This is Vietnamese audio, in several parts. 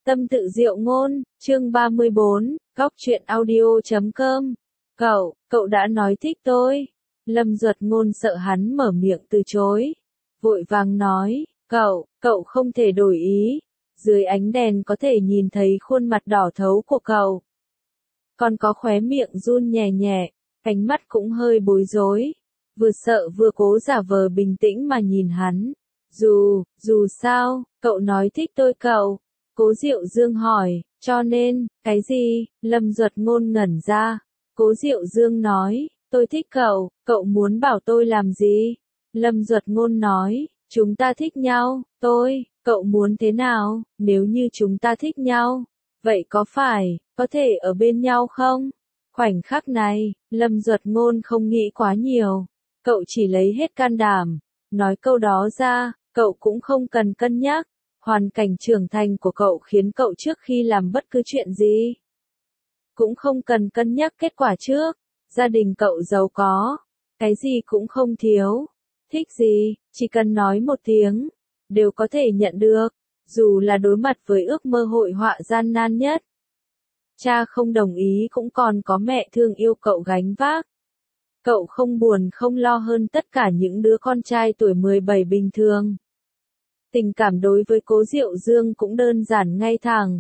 Tâm tự diệu ngôn, chương 34, góc truyện audio.com. Cậu đã nói thích tôi. Lâm Duật Ngôn sợ hắn mở miệng từ chối. Vội vàng nói, cậu không thể đổi ý. Dưới ánh đèn có thể nhìn thấy khuôn mặt đỏ thấu của cậu. Còn có khóe miệng run nhẹ nhẹ, ánh mắt cũng hơi bối rối. Vừa sợ vừa cố giả vờ bình tĩnh mà nhìn hắn. Dù sao, cậu nói thích tôi cậu. Cố Diệu Dương hỏi, cho nên, cái gì? Lâm Duật Ngôn ngẩn ra. Cố Diệu Dương nói, tôi thích cậu muốn bảo tôi làm gì? Lâm Duật Ngôn nói, chúng ta thích nhau, cậu muốn thế nào? Nếu như chúng ta thích nhau, vậy có thể ở bên nhau không? Khoảnh khắc này, Lâm Duật Ngôn không nghĩ quá nhiều. Cậu chỉ lấy hết can đảm, nói câu đó ra, cậu cũng không cần cân nhắc. Hoàn cảnh trưởng thành của cậu khiến cậu trước khi làm bất cứ chuyện gì cũng không cần cân nhắc kết quả trước. Gia đình cậu giàu có, cái gì cũng không thiếu. Thích gì, chỉ cần nói một tiếng, đều có thể nhận được, dù là đối mặt với ước mơ hội họa gian nan nhất. Cha không đồng ý cũng còn có mẹ thương yêu cậu gánh vác. Cậu không buồn không lo hơn tất cả những đứa con trai tuổi 17 bình thường. Tình cảm đối với Cố Diệu Dương cũng đơn giản ngay thẳng.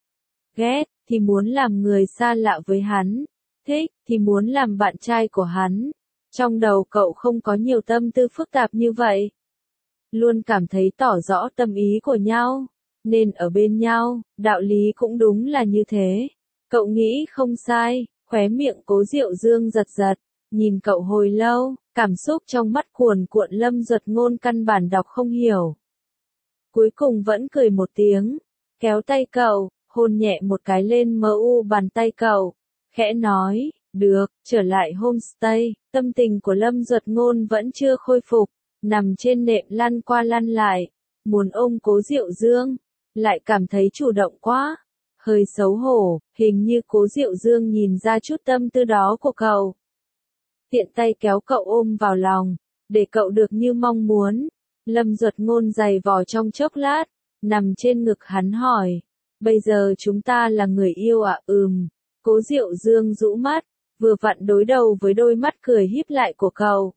Ghét thì muốn làm người xa lạ với hắn, thích thì muốn làm bạn trai của hắn. Trong đầu cậu không có nhiều tâm tư phức tạp như vậy. Luôn cảm thấy tỏ rõ tâm ý của nhau, nên ở bên nhau, đạo lý cũng đúng là như thế. Cậu nghĩ không sai, khóe miệng Cố Diệu Dương giật giật, nhìn cậu hồi lâu, cảm xúc trong mắt cuồn cuộn. Lâm Duật Ngôn căn bản đọc không hiểu. Cuối cùng vẫn cười một tiếng, kéo tay cậu, hôn nhẹ một cái lên bàn tay cậu, khẽ nói, được, trở lại homestay. Tâm tình của Lâm Duật Ngôn vẫn chưa khôi phục, nằm trên nệm lăn qua lăn lại, muốn ôm Cố Diệu Dương, lại cảm thấy chủ động quá, hơi xấu hổ, hình như Cố Diệu Dương nhìn ra chút tâm tư đó của cậu. Tiện tay kéo cậu ôm vào lòng, để cậu được như mong muốn. Lâm Duật Ngôn giày vò trong chốc lát, nằm trên ngực hắn hỏi, bây giờ chúng ta là người yêu à? Cố Diệu Dương rũ mắt, vừa vặn đối đầu với đôi mắt cười híp lại của cậu.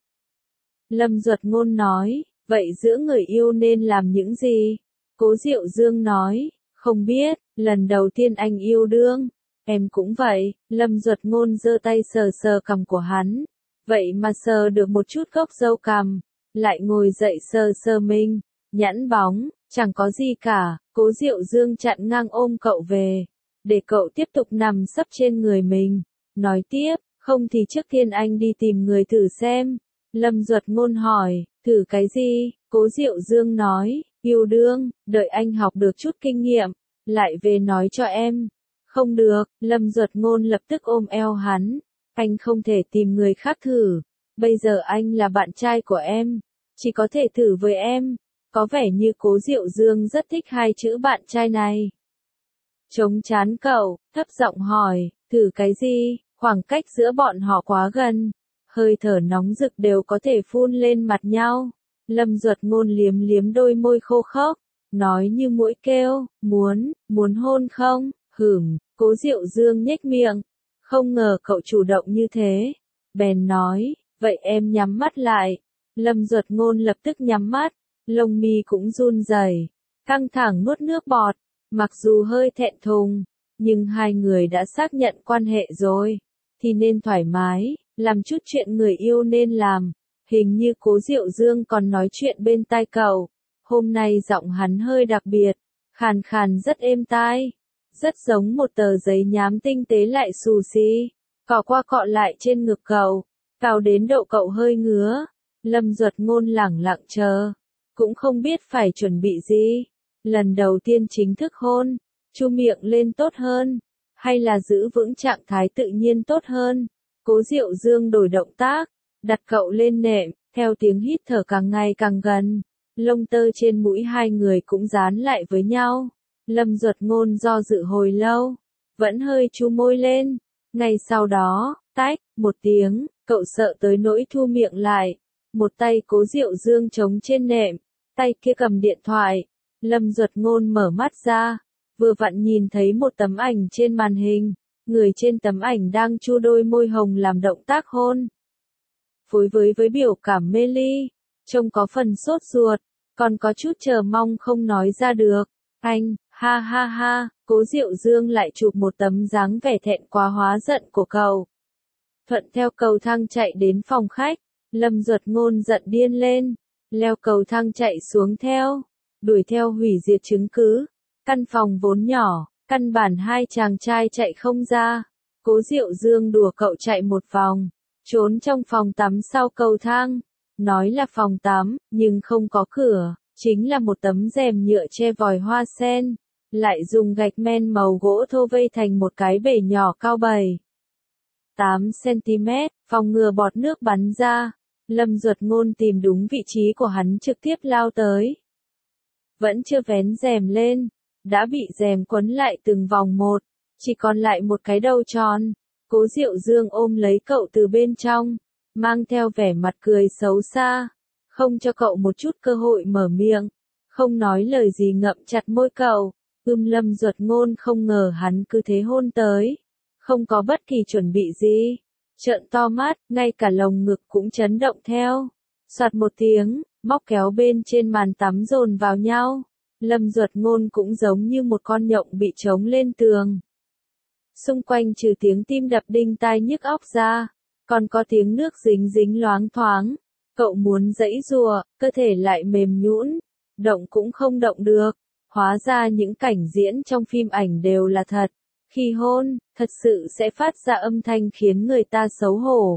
Lâm Duật Ngôn nói, vậy giữa người yêu nên làm những gì? Cố Diệu Dương nói, không biết, lần đầu tiên anh yêu đương, em cũng vậy. Lâm Duật Ngôn giơ tay sờ sờ cằm của hắn, vậy mà sờ được một chút gốc râu cằm. Lại ngồi dậy sờ sờ mình, nhẵn bóng, chẳng có gì cả. Cố Diệu Dương chặn ngang ôm cậu về, để cậu tiếp tục nằm sấp trên người mình. Nói tiếp, không thì trước tiên anh đi tìm người thử xem. Lâm Duật Ngôn hỏi, thử cái gì? Cố Diệu Dương nói, yêu đương, đợi anh học được chút kinh nghiệm, lại về nói cho em. Không được, Lâm Duật Ngôn lập tức ôm eo hắn, anh không thể tìm người khác thử. Bây giờ anh là bạn trai của em, chỉ có thể thử với em. Có vẻ như Cố Diệu Dương rất thích hai chữ bạn trai này. Chống chán cậu, thấp giọng hỏi, thử cái gì? Khoảng cách giữa bọn họ quá gần, hơi thở nóng rực đều có thể phun lên mặt nhau. Lâm Duật Ngôn liếm liếm đôi môi khô khốc, nói như muỗi kêu, muốn hôn không? Cố Diệu Dương nhếch miệng, không ngờ cậu chủ động như thế. Bèn nói, vậy em nhắm mắt lại. Lâm Duật Ngôn lập tức nhắm mắt, lông mi cũng run rẩy, căng thẳng nuốt nước bọt. Mặc dù hơi thẹn thùng, nhưng hai người đã xác nhận quan hệ rồi, thì nên thoải mái, làm chút chuyện người yêu nên làm. Hình như Cố Diệu Dương còn nói chuyện bên tai cậu. Hôm nay giọng hắn hơi đặc biệt, khàn khàn rất êm tai, rất giống một tờ giấy nhám tinh tế lại xù xì, cọ qua cọ lại trên ngực cậu, cào đến độ cậu hơi ngứa. Lâm Duật Ngôn lẳng lặng chờ, cũng không biết phải chuẩn bị gì. Lần đầu tiên chính thức hôn, chu miệng lên tốt hơn, hay là giữ vững trạng thái tự nhiên tốt hơn? Cố Diệu Dương đổi động tác, đặt cậu lên nệm, theo tiếng hít thở càng ngày càng gần, lông tơ trên mũi hai người cũng dán lại với nhau. Lâm Duật Ngôn do dự hồi lâu, vẫn hơi chu môi lên. Ngay sau đó, tách, một tiếng, cậu sợ tới nỗi thu miệng lại. Một tay Cố Diệu Dương chống trên nệm, tay kia cầm điện thoại. Lâm Duật Ngôn mở mắt ra, vừa vặn nhìn thấy một tấm ảnh trên màn hình, người trên tấm ảnh đang chu đôi môi hồng làm động tác hôn. Phối với biểu cảm mê ly, trông có phần sốt ruột, còn có chút chờ mong không nói ra được. Anh, ha ha ha, Cố Diệu Dương lại chụp một tấm dáng vẻ thẹn quá hóa giận của cậu. Thuận theo cầu thang chạy đến phòng khách, Lâm Duật Ngôn giận điên lên, leo cầu thang chạy xuống theo, đuổi theo hủy diệt chứng cứ. Căn phòng vốn nhỏ, căn bản hai chàng trai chạy không ra. Cố Diệu Dương đùa cậu chạy một vòng, trốn trong phòng tắm sau cầu thang. Nói là phòng tắm, nhưng không có cửa, chính là một tấm rèm nhựa che vòi hoa sen, lại dùng gạch men màu gỗ thô vây thành một cái bể nhỏ cao 7-8 cm, phòng ngừa bọt nước bắn ra. Lâm Duật Ngôn tìm đúng vị trí của hắn trực tiếp lao tới. Vẫn chưa vén rèm lên, đã bị rèm quấn lại từng vòng một, chỉ còn lại một cái đầu tròn. Cố Diệu Dương ôm lấy cậu từ bên trong, mang theo vẻ mặt cười xấu xa, không cho cậu một chút cơ hội mở miệng, không nói lời gì ngậm chặt môi cậu. Lâm Duật Ngôn không ngờ hắn cứ thế hôn tới, không có bất kỳ chuẩn bị gì, trợn to mắt, ngay cả lồng ngực cũng chấn động theo. Soạt một tiếng, móc kéo bên trên màn tắm dồn vào nhau. Lâm Duật Ngôn cũng giống như một con nhộng bị trống lên tường. Xung quanh trừ tiếng tim đập đinh tai nhức óc ra, còn có tiếng nước dính dính loáng thoáng. Cậu muốn giãy giụa, cơ thể lại mềm nhũn, động cũng không động được. Hóa ra những cảnh diễn trong phim ảnh đều là thật. Khi hôn, thật sự sẽ phát ra âm thanh khiến người ta xấu hổ.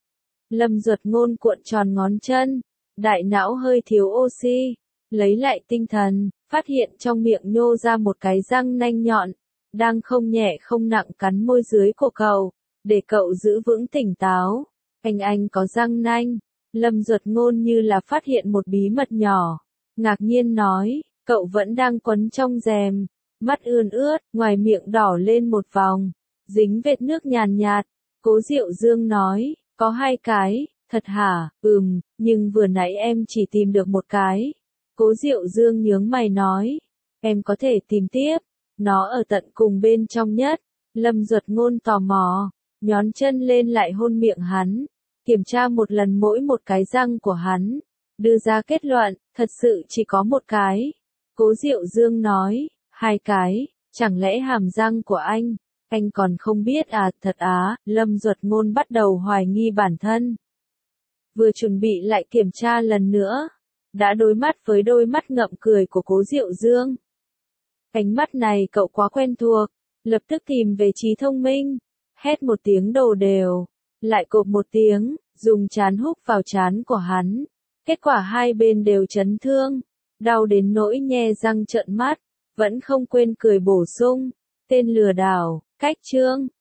Lâm Duật Ngôn cuộn tròn ngón chân, đại não hơi thiếu oxy, lấy lại tinh thần, phát hiện trong miệng nhô ra một cái răng nanh nhọn, đang không nhẹ không nặng cắn môi dưới của cậu, để cậu giữ vững tỉnh táo. Anh có răng nanh. Lâm Duật Ngôn như là phát hiện một bí mật nhỏ, ngạc nhiên nói, cậu vẫn đang quấn trong rèm, mắt ươn ướt, ngoài miệng đỏ lên một vòng, dính vệt nước nhàn nhạt. Cố Diệu Dương nói, có 2 cái, thật hả? Nhưng vừa nãy em chỉ tìm được 1 cái. Cố Diệu Dương nhướng mày nói, em có thể tìm tiếp, nó ở tận cùng bên trong nhất. Lâm Duật Ngôn tò mò, nhón chân lên lại hôn miệng hắn, kiểm tra một lần mỗi một cái răng của hắn, đưa ra kết luận, thật sự chỉ có 1 cái. Cố Diệu Dương nói, 2 cái, chẳng lẽ hàm răng của anh còn không biết à, thật á. Lâm Duật Ngôn bắt đầu hoài nghi bản thân. Vừa chuẩn bị lại kiểm tra lần nữa, đã đối mắt với đôi mắt ngậm cười của Cố Diệu Dương. Ánh mắt này cậu quá quen thuộc, lập tức tìm về trí thông minh, hét một tiếng đồ đều, lại cộp một tiếng, dùng trán húc vào trán của hắn. Kết quả hai bên đều chấn thương, đau đến nỗi nhe răng trợn mắt, vẫn không quên cười bổ sung, tên lừa đảo, cách chương.